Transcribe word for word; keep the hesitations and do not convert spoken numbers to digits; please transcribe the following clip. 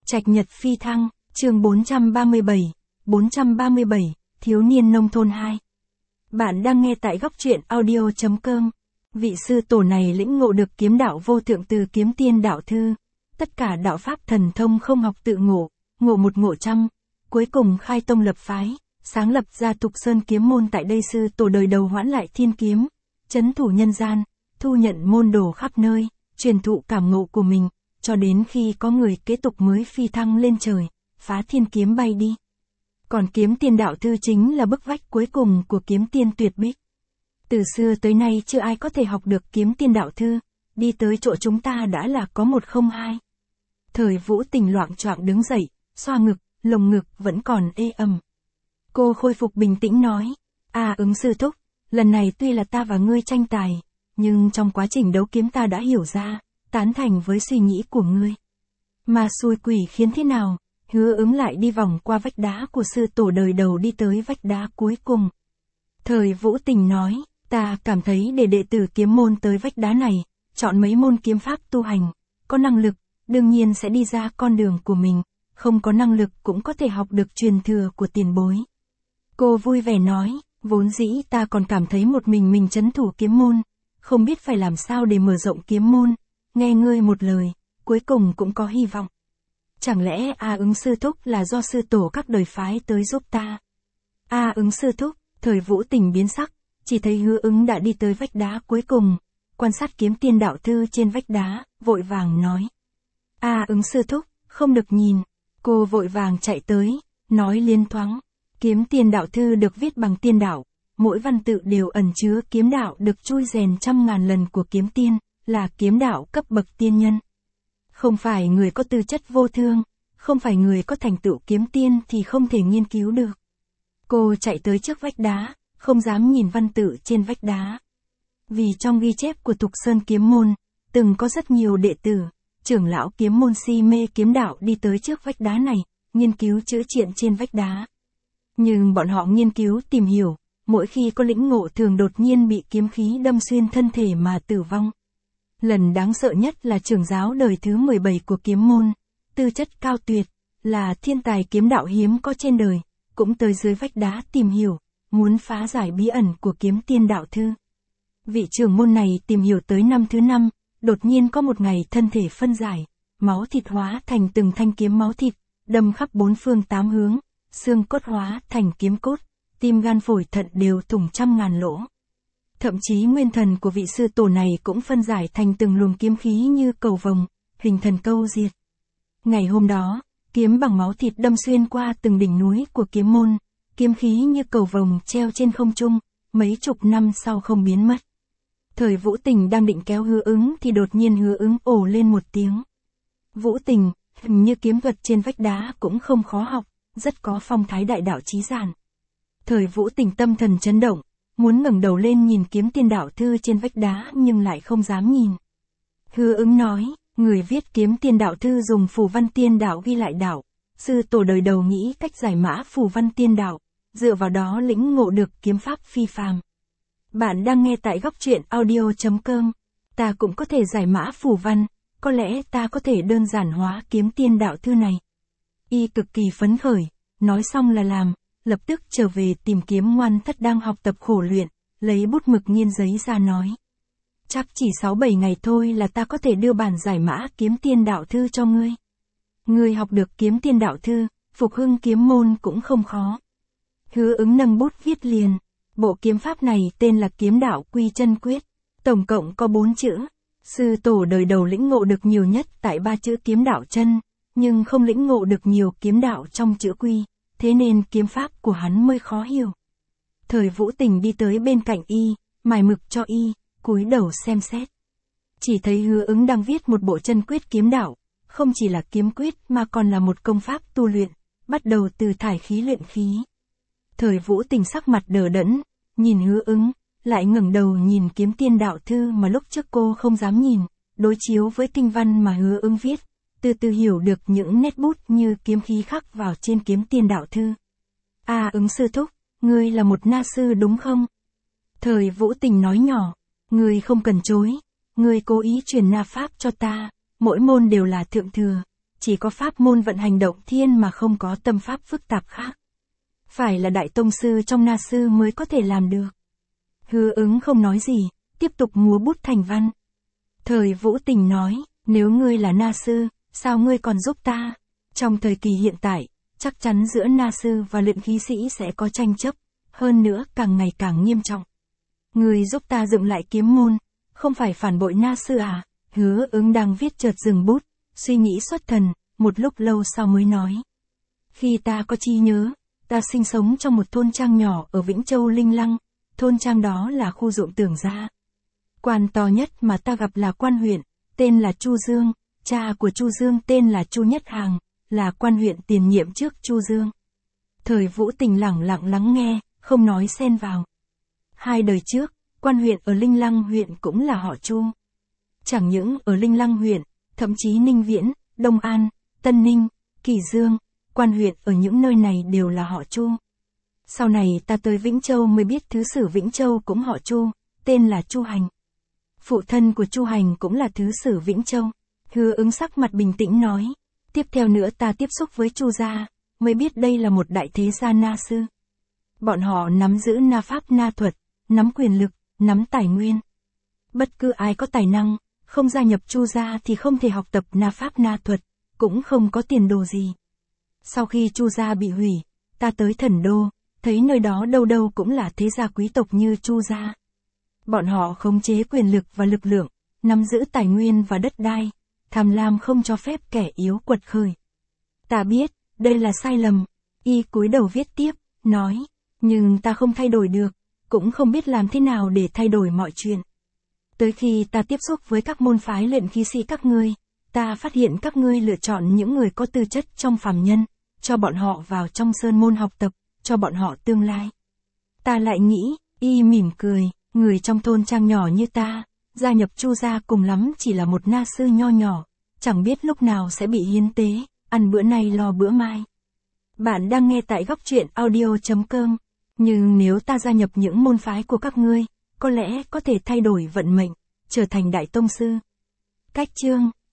Trạch Nhật phi thăng, chương bốn trăm ba mươi bảy, bốn trăm ba mươi bảy, Thiếu niên nông thôn hai. Bạn đang nghe tại góc truyện audio chấm com. Vị sư tổ này lĩnh ngộ được kiếm đạo vô thượng từ Kiếm Tiên đạo thư. Tất cả đạo pháp thần thông không học tự ngộ, ngộ một ngộ trăm. Cuối cùng khai tông lập phái, sáng lập ra Thục Sơn kiếm môn. Tại đây sư tổ đời đầu hoãn lại thiên kiếm, trấn thủ nhân gian, thu nhận môn đồ khắp nơi, truyền thụ cảm ngộ của mình, cho đến khi có người kế tục mới phi thăng lên trời, phá thiên kiếm bay đi. Còn Kiếm Tiên đạo thư chính là bức vách cuối cùng của Kiếm Tiên tuyệt bích. Từ xưa tới nay chưa ai có thể học được Kiếm Tiên đạo thư, đi tới chỗ chúng ta đã là có một không hai. Thời Vũ Tình loạng choạng đứng dậy, xoa ngực, lồng ngực vẫn còn ê ẩm. Cô khôi phục bình tĩnh nói, à ứng sư thúc, lần này tuy là ta và ngươi tranh tài, nhưng trong quá trình đấu kiếm ta đã hiểu ra, tán thành với suy nghĩ của ngươi. Mà xui quỷ khiến thế nào, Hứa Ứng lại đi vòng qua vách đá của sư tổ đời đầu đi tới vách đá cuối cùng. Thời Vũ Tình nói, ta cảm thấy để đệ tử kiếm môn tới vách đá này, chọn mấy môn kiếm pháp tu hành, có năng lực, đương nhiên sẽ đi ra con đường của mình, không có năng lực cũng có thể học được truyền thừa của tiền bối. Cô vui vẻ nói, vốn dĩ ta còn cảm thấy một mình mình trấn thủ kiếm môn, không biết phải làm sao để mở rộng kiếm môn, nghe ngươi một lời, cuối cùng cũng có hy vọng. Chẳng lẽ A Ứng sư thúc là do sư tổ các đời phái tới giúp ta? A Ứng sư thúc, Thời Vũ Tình biến sắc, chỉ thấy Hứa Ứng đã đi tới vách đá cuối cùng, quan sát Kiếm Tiên đạo thư trên vách đá, vội vàng nói. A Ứng sư thúc, không được nhìn. Cô vội vàng chạy tới, nói liên thoáng. Kiếm Tiên đạo thư được viết bằng tiên đạo, mỗi văn tự đều ẩn chứa kiếm đạo được chui rèn trăm ngàn lần của kiếm tiên, là kiếm đạo cấp bậc tiên nhân. Không phải người có tư chất vô thương, không phải người có thành tựu kiếm tiên thì không thể nghiên cứu được. Cô chạy tới trước vách đá, không dám nhìn văn tự trên vách đá. Vì trong ghi chép của Thục Sơn kiếm môn, từng có rất nhiều đệ tử, trưởng lão kiếm môn si mê kiếm đạo đi tới trước vách đá này, nghiên cứu chữ triện trên vách đá. Nhưng bọn họ nghiên cứu tìm hiểu, mỗi khi có lĩnh ngộ thường đột nhiên bị kiếm khí đâm xuyên thân thể mà tử vong. Lần đáng sợ nhất là trưởng giáo đời thứ mười bảy của kiếm môn, tư chất cao tuyệt, là thiên tài kiếm đạo hiếm có trên đời, cũng tới dưới vách đá tìm hiểu, muốn phá giải bí ẩn của Kiếm Tiên đạo thư. Vị trưởng môn này tìm hiểu tới năm thứ năm, đột nhiên có một ngày thân thể phân giải, máu thịt hóa thành từng thanh kiếm máu thịt, đâm khắp bốn phương tám hướng, xương cốt hóa thành kiếm cốt, tim gan phổi thận đều thủng trăm ngàn lỗ. Thậm chí nguyên thần của vị sư tổ này cũng phân giải thành từng luồng kiếm khí như cầu vồng, hình thần câu diệt. Ngày hôm đó, kiếm bằng máu thịt đâm xuyên qua từng đỉnh núi của kiếm môn, kiếm khí như cầu vồng treo trên không trung, mấy chục năm sau không biến mất. Thời Vũ Tình đang định kéo Hứa Ứng thì đột nhiên Hứa Ứng ồ lên một tiếng. Vũ Tình, hình như kiếm thuật trên vách đá cũng không khó học, rất có phong thái đại đạo chí giản. Thời Vũ Tình tâm thần chấn động, muốn ngẩng đầu lên nhìn Kiếm Tiên đạo thư trên vách đá nhưng lại không dám nhìn. Hứa Ứng nói, người viết Kiếm Tiên đạo thư dùng phù văn tiên đạo ghi lại đạo, sư tổ đời đầu nghĩ cách giải mã phù văn tiên đạo, dựa vào đó lĩnh ngộ được kiếm pháp phi phàm. Bạn đang nghe tại góc truyện audio chấm com. Ta cũng có thể giải mã phù văn, có lẽ ta có thể đơn giản hóa Kiếm Tiên đạo thư này. Y cực kỳ phấn khởi, nói xong là làm, lập tức trở về tìm Kiếm Ngoan Thất đang học tập khổ luyện, lấy bút mực nghiên giấy ra nói. Chắc chỉ sáu bảy ngày thôi là ta có thể đưa bản giải mã Kiếm Tiên đạo thư cho ngươi. Ngươi học được Kiếm Tiên đạo thư, phục hưng kiếm môn cũng không khó. Hứa Ứng nâng bút viết liền. Bộ kiếm pháp này tên là Kiếm Đạo Quy Chân Quyết, tổng cộng có bốn chữ. Sư tổ đời đầu lĩnh ngộ được nhiều nhất tại ba chữ kiếm đạo chân, nhưng không lĩnh ngộ được nhiều kiếm đạo trong chữ quy, thế nên kiếm pháp của hắn mới khó hiểu. Thời Vũ Tình đi tới bên cạnh y, mài mực cho y, cúi đầu xem xét. Chỉ thấy Hứa Ứng đang viết một bộ chân quyết kiếm đạo, không chỉ là kiếm quyết mà còn là một công pháp tu luyện, bắt đầu từ thải khí luyện khí. Thời Vũ Tình sắc mặt đờ đẫn, nhìn Hứa Ứng, lại ngẩng đầu nhìn Kiếm Tiên đạo thư mà lúc trước cô không dám nhìn, đối chiếu với kinh văn mà Hứa Ứng viết, từ từ hiểu được những nét bút như kiếm khí khắc vào trên Kiếm Tiên đạo thư. À Ứng sư thúc, ngươi là một na sư đúng không? Thời Vũ Tình nói nhỏ, ngươi không cần chối, ngươi cố ý truyền na pháp cho ta, mỗi môn đều là thượng thừa, chỉ có pháp môn vận hành động thiên mà không có tâm pháp phức tạp khác. Phải là đại tông sư trong Na sư mới có thể làm được. Hứa ứng không nói gì, tiếp tục múa bút thành văn. Thời Vũ Tình nói, nếu ngươi là Na sư, sao ngươi còn giúp ta? Trong thời kỳ hiện tại, chắc chắn giữa Na sư và luyện khí sĩ sẽ có tranh chấp, hơn nữa càng ngày càng nghiêm trọng. Ngươi giúp ta dựng lại kiếm môn, không phải phản bội Na sư à? Hứa ứng đang viết chợt dừng bút, suy nghĩ xuất thần, một lúc lâu sau mới nói. Khi ta có chi nhớ, ta sinh sống trong một thôn trang nhỏ ở Vĩnh Châu Linh Lăng, thôn trang đó là khu ruộng Tưởng gia. Quan to nhất mà ta gặp là quan huyện, tên là Chu Dương, cha của Chu Dương tên là Chu Nhất Hàng, là quan huyện tiền nhiệm trước Chu Dương. Thời Vũ Tình lẳng lặng lắng nghe, không nói xen vào. Hai đời trước, quan huyện ở Linh Lăng huyện cũng là họ Chu. Chẳng những ở Linh Lăng huyện, thậm chí Ninh Viễn, Đông An, Tân Ninh, Kỳ Dương, quan huyện ở những nơi này đều là họ Chu. Sau này ta tới Vĩnh Châu mới biết thứ sử Vĩnh Châu cũng họ Chu, tên là Chu Hành. Phụ thân của Chu Hành cũng là thứ sử Vĩnh Châu. Hứa ứng sắc mặt bình tĩnh nói. Tiếp theo nữa ta tiếp xúc với Chu gia, mới biết đây là một đại thế gia Na sư. Bọn họ nắm giữ Na pháp Na thuật, nắm quyền lực, nắm tài nguyên. Bất cứ ai có tài năng, không gia nhập Chu gia thì không thể học tập Na pháp Na thuật, cũng không có tiền đồ gì. Sau khi Chu gia bị hủy, ta tới Thần Đô, thấy nơi đó đâu đâu cũng là thế gia quý tộc như Chu gia. Bọn họ khống chế quyền lực và lực lượng, nắm giữ tài nguyên và đất đai, tham lam không cho phép kẻ yếu quật khởi. Ta biết, đây là sai lầm, y cúi đầu viết tiếp, nói, nhưng ta không thay đổi được, cũng không biết làm thế nào để thay đổi mọi chuyện. Tới khi ta tiếp xúc với các môn phái luyện khí sĩ các ngươi, ta phát hiện các ngươi lựa chọn những người có tư chất trong phàm nhân, cho bọn họ vào trong sơn môn học tập, cho bọn họ tương lai. Ta lại nghĩ, y mỉm cười, người trong thôn trang nhỏ như ta, gia nhập Chu gia cùng lắm chỉ là một Na sư nho nhỏ, chẳng biết lúc nào sẽ bị hiến tế, ăn bữa nay lo bữa mai. Bạn đang nghe tại góc truyện audio chấm com, nhưng nếu ta gia nhập những môn phái của các ngươi, có lẽ có thể thay đổi vận mệnh, trở thành đại tông sư. Cách chương